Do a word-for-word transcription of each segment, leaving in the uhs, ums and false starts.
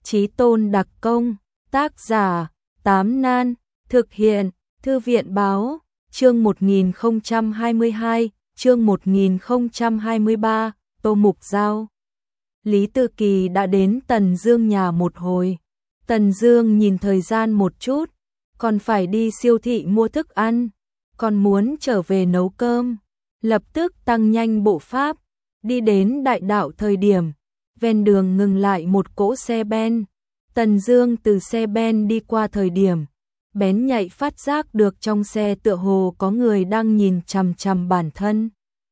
Chí tôn đặc công, tác giả, Tám Nan, thực hiện, Thư viện báo, chương một nghìn không trăm hai mươi hai, chương một nghìn không trăm hai mươi ba, Tô Mục Giao. Lý Tư Kỳ đã đến Tần Dương nhà một hồi. Tần Dương nhìn thời gian một chút, còn phải đi siêu thị mua thức ăn, còn muốn trở về nấu cơm, lập tức tăng nhanh bộ pháp, đi đến đại đạo thời điểm, ven đường ngừng lại một cỗ xe ben. Tần Dương từ xe ben đi qua thời điểm, bén nhạy phát giác được trong xe tựa hồ có người đang nhìn chằm chằm bản thân.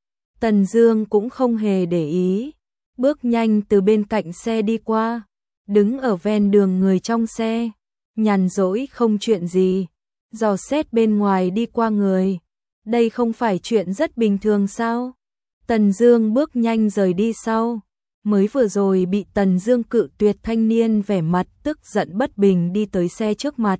Tần Dương cũng không hề để ý, bước nhanh từ bên cạnh xe đi qua, đứng ở ven đường người trong xe, nhàn rỗi không chuyện gì, dò xét bên ngoài đi qua người. Đây không phải chuyện rất bình thường sao? Tần Dương bước nhanh rời đi sau. Mới vừa rồi bị Tần Dương cự tuyệt thanh niên vẻ mặt tức giận bất bình đi tới xe trước mặt.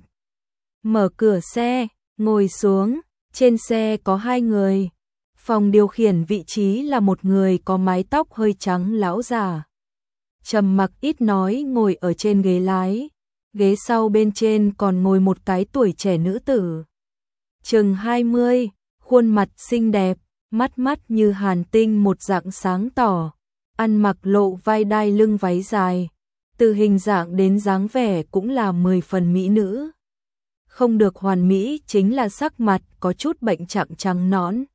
Mở cửa xe, ngồi xuống, trên xe có hai người. Phòng điều khiển vị trí là một người có mái tóc hơi trắng lão già. Trầm mặc ít nói ngồi ở trên ghế lái. Ghế sau bên trên còn ngồi một cái tuổi trẻ nữ tử. Chừng hai mươi, khuôn mặt xinh đẹp, mắt mắt như hàn tinh một dạng sáng tỏ. Ăn mặc lộ vai đai lưng váy dài, từ hình dạng đến dáng vẻ cũng là mười phần mỹ nữ. Không được hoàn mỹ chính là sắc mặt có chút bệnh trạng trắng nõn,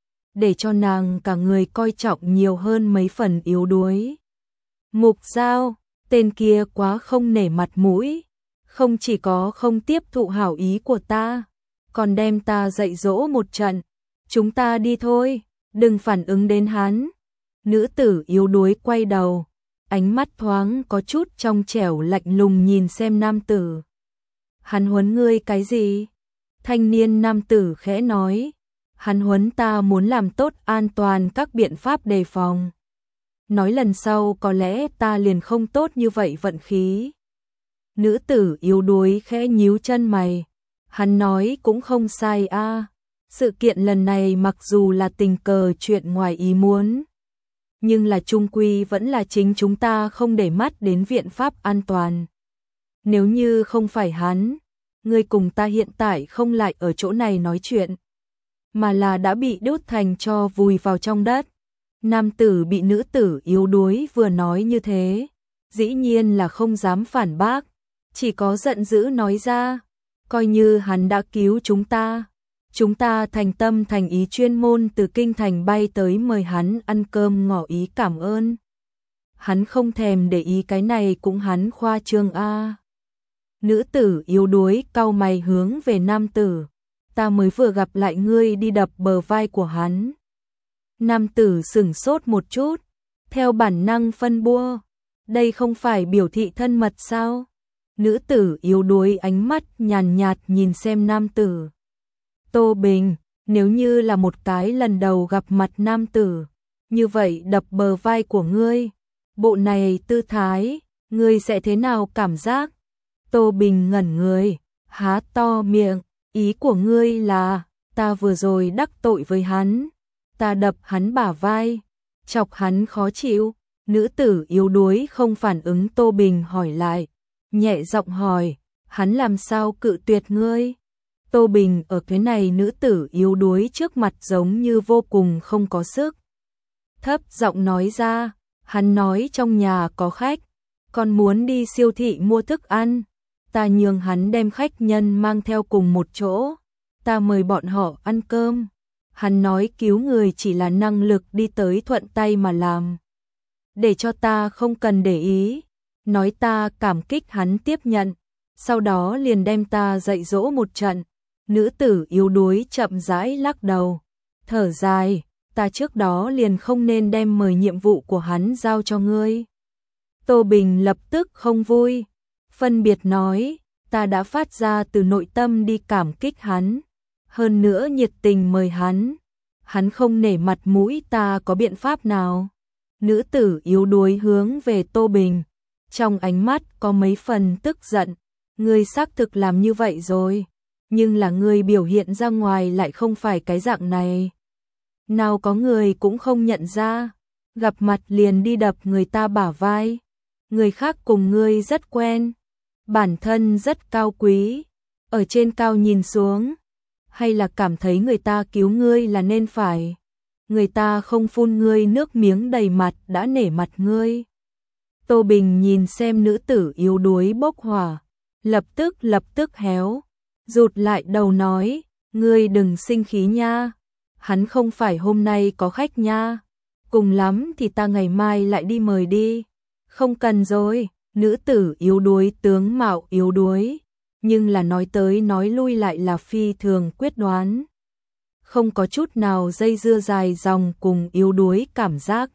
để cho nàng cả người coi trọng nhiều hơn mấy phần yếu đuối. Mục Giao, tên kia quá không nể mặt mũi, không chỉ có không tiếp thụ hảo ý của ta, còn đem ta dạy dỗ một trận. Chúng ta đi thôi, đừng phản ứng đến hắn. Nữ tử yếu đuối quay đầu, ánh mắt thoáng có chút trong trẻo lạnh lùng nhìn xem nam tử. Hắn huấn ngươi cái gì? Thanh niên nam tử khẽ nói. Hắn huấn ta muốn làm tốt an toàn các biện pháp đề phòng. Nói lần sau có lẽ ta liền không tốt như vậy vận khí. Nữ tử yếu đuối khẽ nhíu chân mày. Hắn nói cũng không sai a. À. Sự kiện lần này mặc dù là tình cờ chuyện ngoài ý muốn, nhưng là chung quy vẫn là chính chúng ta không để mắt đến biện pháp an toàn. Nếu như không phải hắn, ngươi cùng ta hiện tại không lại ở chỗ này nói chuyện, mà là đã bị đốt thành tro vùi vào trong đất. Nam tử bị nữ tử yếu đuối vừa nói như thế, dĩ nhiên là không dám phản bác, chỉ có giận dữ nói ra, coi như hắn đã cứu chúng ta. Chúng ta thành tâm thành ý chuyên môn từ kinh thành bay tới mời hắn ăn cơm ngỏ ý cảm ơn. Hắn không thèm để ý cái này cũng hắn khoa trương a. Nữ tử yếu đuối cau mày hướng về nam tử. Ta mới vừa gặp lại ngươi đi đập bờ vai của hắn. Nam tử sửng sốt một chút, theo bản năng phân bua. Đây không phải biểu thị thân mật sao? Nữ tử yếu đuối ánh mắt nhàn nhạt nhìn xem nam tử. Tô Bình, nếu như là một cái lần đầu gặp mặt nam tử, như vậy đập bờ vai của ngươi, bộ này tư thái, ngươi sẽ thế nào cảm giác? Tô Bình ngẩn người, há to miệng, ý của ngươi là, ta vừa rồi đắc tội với hắn, ta đập hắn bả vai, chọc hắn khó chịu. Nữ tử yếu đuối không phản ứng Tô Bình hỏi lại, nhẹ giọng hỏi, hắn làm sao cự tuyệt ngươi? Tô Bình ở cái này nữ tử yếu đuối trước mặt giống như vô cùng không có sức. Thấp giọng nói ra, hắn nói trong nhà có khách, còn muốn đi siêu thị mua thức ăn. Ta nhường hắn đem khách nhân mang theo cùng một chỗ, ta mời bọn họ ăn cơm. Hắn nói cứu người chỉ là năng lực đi tới thuận tay mà làm, để cho ta không cần để ý. Nói ta cảm kích hắn tiếp nhận, sau đó liền đem ta dạy dỗ một trận. Nữ tử yếu đuối chậm rãi lắc đầu, thở dài, ta trước đó liền không nên đem mời nhiệm vụ của hắn giao cho ngươi. Tô Bình lập tức không vui, phân biệt nói, ta đã phát ra từ nội tâm đi cảm kích hắn, hơn nữa nhiệt tình mời hắn, hắn không nể mặt mũi ta có biện pháp nào? Nữ tử yếu đuối hướng về Tô Bình, trong ánh mắt có mấy phần tức giận, ngươi xác thực làm như vậy rồi. Nhưng là người biểu hiện ra ngoài lại không phải cái dạng này. Nào có người cũng không nhận ra, gặp mặt liền đi đập người ta bả vai. người khác cùng ngươi rất quen, bản thân rất cao quý, ở trên cao nhìn xuống, hay là cảm thấy người ta cứu ngươi là nên phải, người ta không phun ngươi nước miếng đầy mặt đã nể mặt ngươi. Tô Bình nhìn xem nữ tử yếu đuối bốc hỏa, lập tức lập tức héo, rụt lại đầu nói, ngươi đừng sinh khí nha, hắn không phải hôm nay có khách nha, cùng lắm thì ta ngày mai lại đi mời đi. Không cần rồi, nữ tử yếu đuối tướng mạo yếu đuối, nhưng là nói tới nói lui lại là phi thường quyết đoán. Không có chút nào dây dưa dài dòng cùng yếu đuối cảm giác.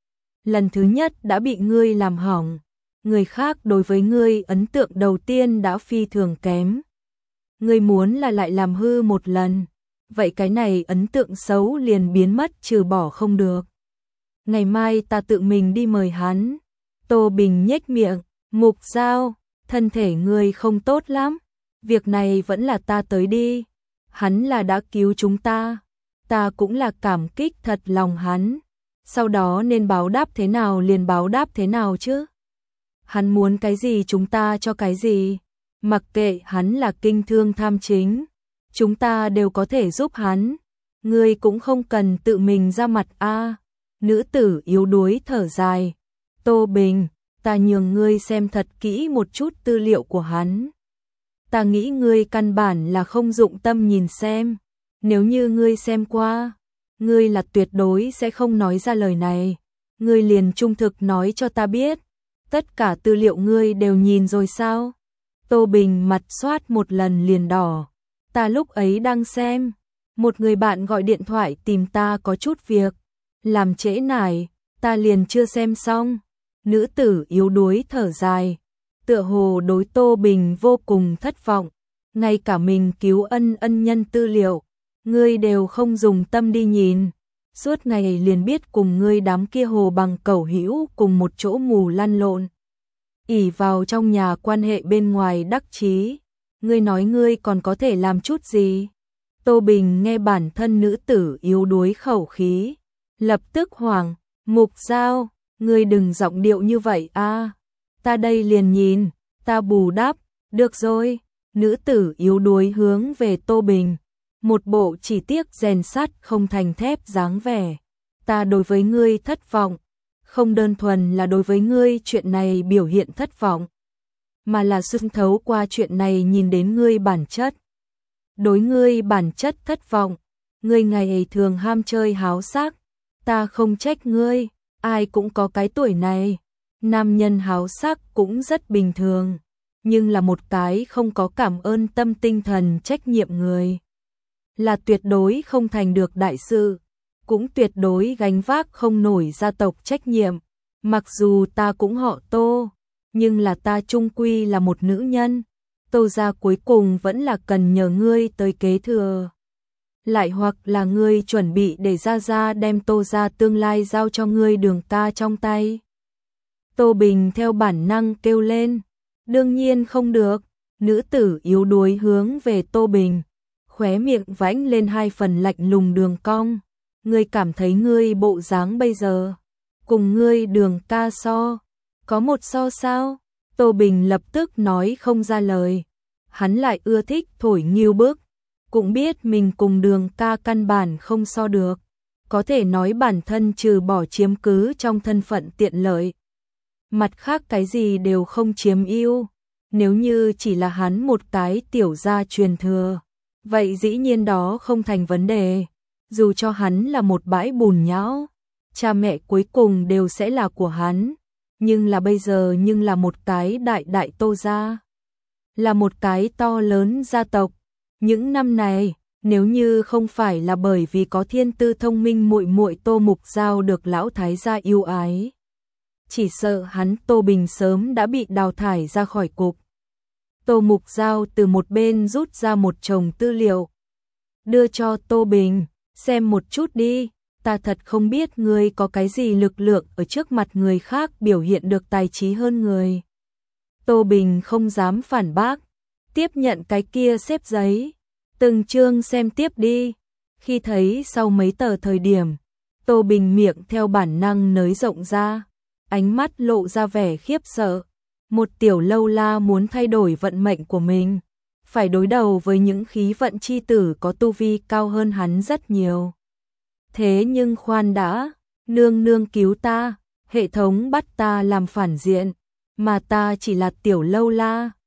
Lần thứ nhất đã bị ngươi làm hỏng, người khác đối với ngươi ấn tượng đầu tiên đã phi thường kém. Ngươi muốn là lại làm hư một lần, vậy cái này ấn tượng xấu liền biến mất trừ bỏ không được. Ngày mai ta tự mình đi mời hắn. Tô Bình nhếch miệng, Mục Giao, thân thể ngươi không tốt lắm, việc này vẫn là ta tới đi, hắn là đã cứu chúng ta, ta cũng là cảm kích thật lòng hắn, sau đó nên báo đáp thế nào liền báo đáp thế nào chứ. Hắn muốn cái gì chúng ta cho cái gì, mặc kệ hắn là kinh thương tham chính, chúng ta đều có thể giúp hắn, ngươi cũng không cần tự mình ra mặt a. Nữ tử yếu đuối thở dài, Tô Bình, ta nhường ngươi xem thật kỹ một chút tư liệu của hắn. Ta nghĩ ngươi căn bản là không dụng tâm nhìn xem, nếu như ngươi xem qua, ngươi là tuyệt đối sẽ không nói ra lời này, ngươi liền trung thực nói cho ta biết, tất cả tư liệu ngươi đều nhìn rồi sao? Tô Bình mặt xoát một lần liền đỏ, ta lúc ấy đang xem, một người bạn gọi điện thoại tìm ta có chút việc, làm trễ nải, ta liền chưa xem xong. Nữ tử yếu đuối thở dài, tựa hồ đối Tô Bình vô cùng thất vọng, ngay cả mình cứu ân ân nhân tư liệu, ngươi đều không dùng tâm đi nhìn, suốt ngày liền biết cùng ngươi đám kia hồ bằng cẩu hữu cùng một chỗ mù lăn lộn. ỷ vào trong nhà quan hệ bên ngoài đắc chí, ngươi nói ngươi còn có thể làm chút gì? Tô Bình nghe bản thân nữ tử yếu đuối khẩu khí, lập tức hoảng, Mục Giao, ngươi đừng giọng điệu như vậy a, ta đây liền nhìn, ta bù đắp, được rồi. Nữ tử yếu đuối hướng về Tô Bình, một bộ chỉ tiếc rèn sắt không thành thép dáng vẻ. Ta đối với ngươi thất vọng, không đơn thuần là đối với ngươi chuyện này biểu hiện thất vọng, mà là xuyên thấu qua chuyện này nhìn đến ngươi bản chất. Đối ngươi bản chất thất vọng, ngươi ngày thường ham chơi háo sắc, ta không trách ngươi, ai cũng có cái tuổi này, nam nhân háo sắc cũng rất bình thường, nhưng là một cái không có cảm ơn tâm tinh thần trách nhiệm người, là tuyệt đối không thành được đại sự, cũng tuyệt đối gánh vác không nổi gia tộc trách nhiệm. Mặc dù ta cũng họ Tô, nhưng là ta chung quy là một nữ nhân, Tô gia cuối cùng vẫn là cần nhờ ngươi tới kế thừa. Lại hoặc là ngươi chuẩn bị để Gia Gia đem Tô gia tương lai giao cho ngươi Đường ca trong tay. Tô Bình theo bản năng kêu lên, đương nhiên không được. Nữ tử yếu đuối hướng về Tô Bình, khóe miệng vãnh lên hai phần lạnh lùng đường cong. Ngươi cảm thấy ngươi bộ dáng bây giờ cùng ngươi Đường ca so, có một so sao? Tô Bình lập tức nói không ra lời. Hắn lại ưa thích thổi nghiêu bức, cũng biết mình cùng Đường ca căn bản không so được, có thể nói bản thân trừ bỏ chiếm cứ trong thân phận tiện lợi, mặt khác cái gì đều không chiếm ưu. Nếu như chỉ là hắn một cái tiểu gia truyền thừa, vậy dĩ nhiên đó không thành vấn đề, dù cho hắn là một bãi bùn nhão, cha mẹ cuối cùng đều sẽ là của hắn, nhưng là bây giờ nhưng là một cái đại đại Tô gia, là một cái to lớn gia tộc. Những năm này, nếu như không phải là bởi vì có thiên tư thông minh muội muội Tô Mục Giao được lão thái gia yêu ái, chỉ sợ hắn Tô Bình sớm đã bị đào thải ra khỏi cục. Tô Mục Giao từ một bên rút ra một chồng tư liệu, đưa cho Tô Bình, xem một chút đi, ta thật không biết ngươi có cái gì lực lượng ở trước mặt người khác biểu hiện được tài trí hơn người. Tô Bình không dám phản bác, tiếp nhận cái kia xếp giấy, từng chương xem tiếp đi. Khi thấy sau mấy tờ thời điểm, Tô Bình miệng theo bản năng nới rộng ra, ánh mắt lộ ra vẻ khiếp sợ. Một tiểu lâu la muốn thay đổi vận mệnh của mình, phải đối đầu với những khí vận chi tử có tu vi cao hơn hắn rất nhiều. Thế nhưng khoan đã, nương nương cứu ta, hệ thống bắt ta làm phản diện, mà ta chỉ là tiểu lâu la,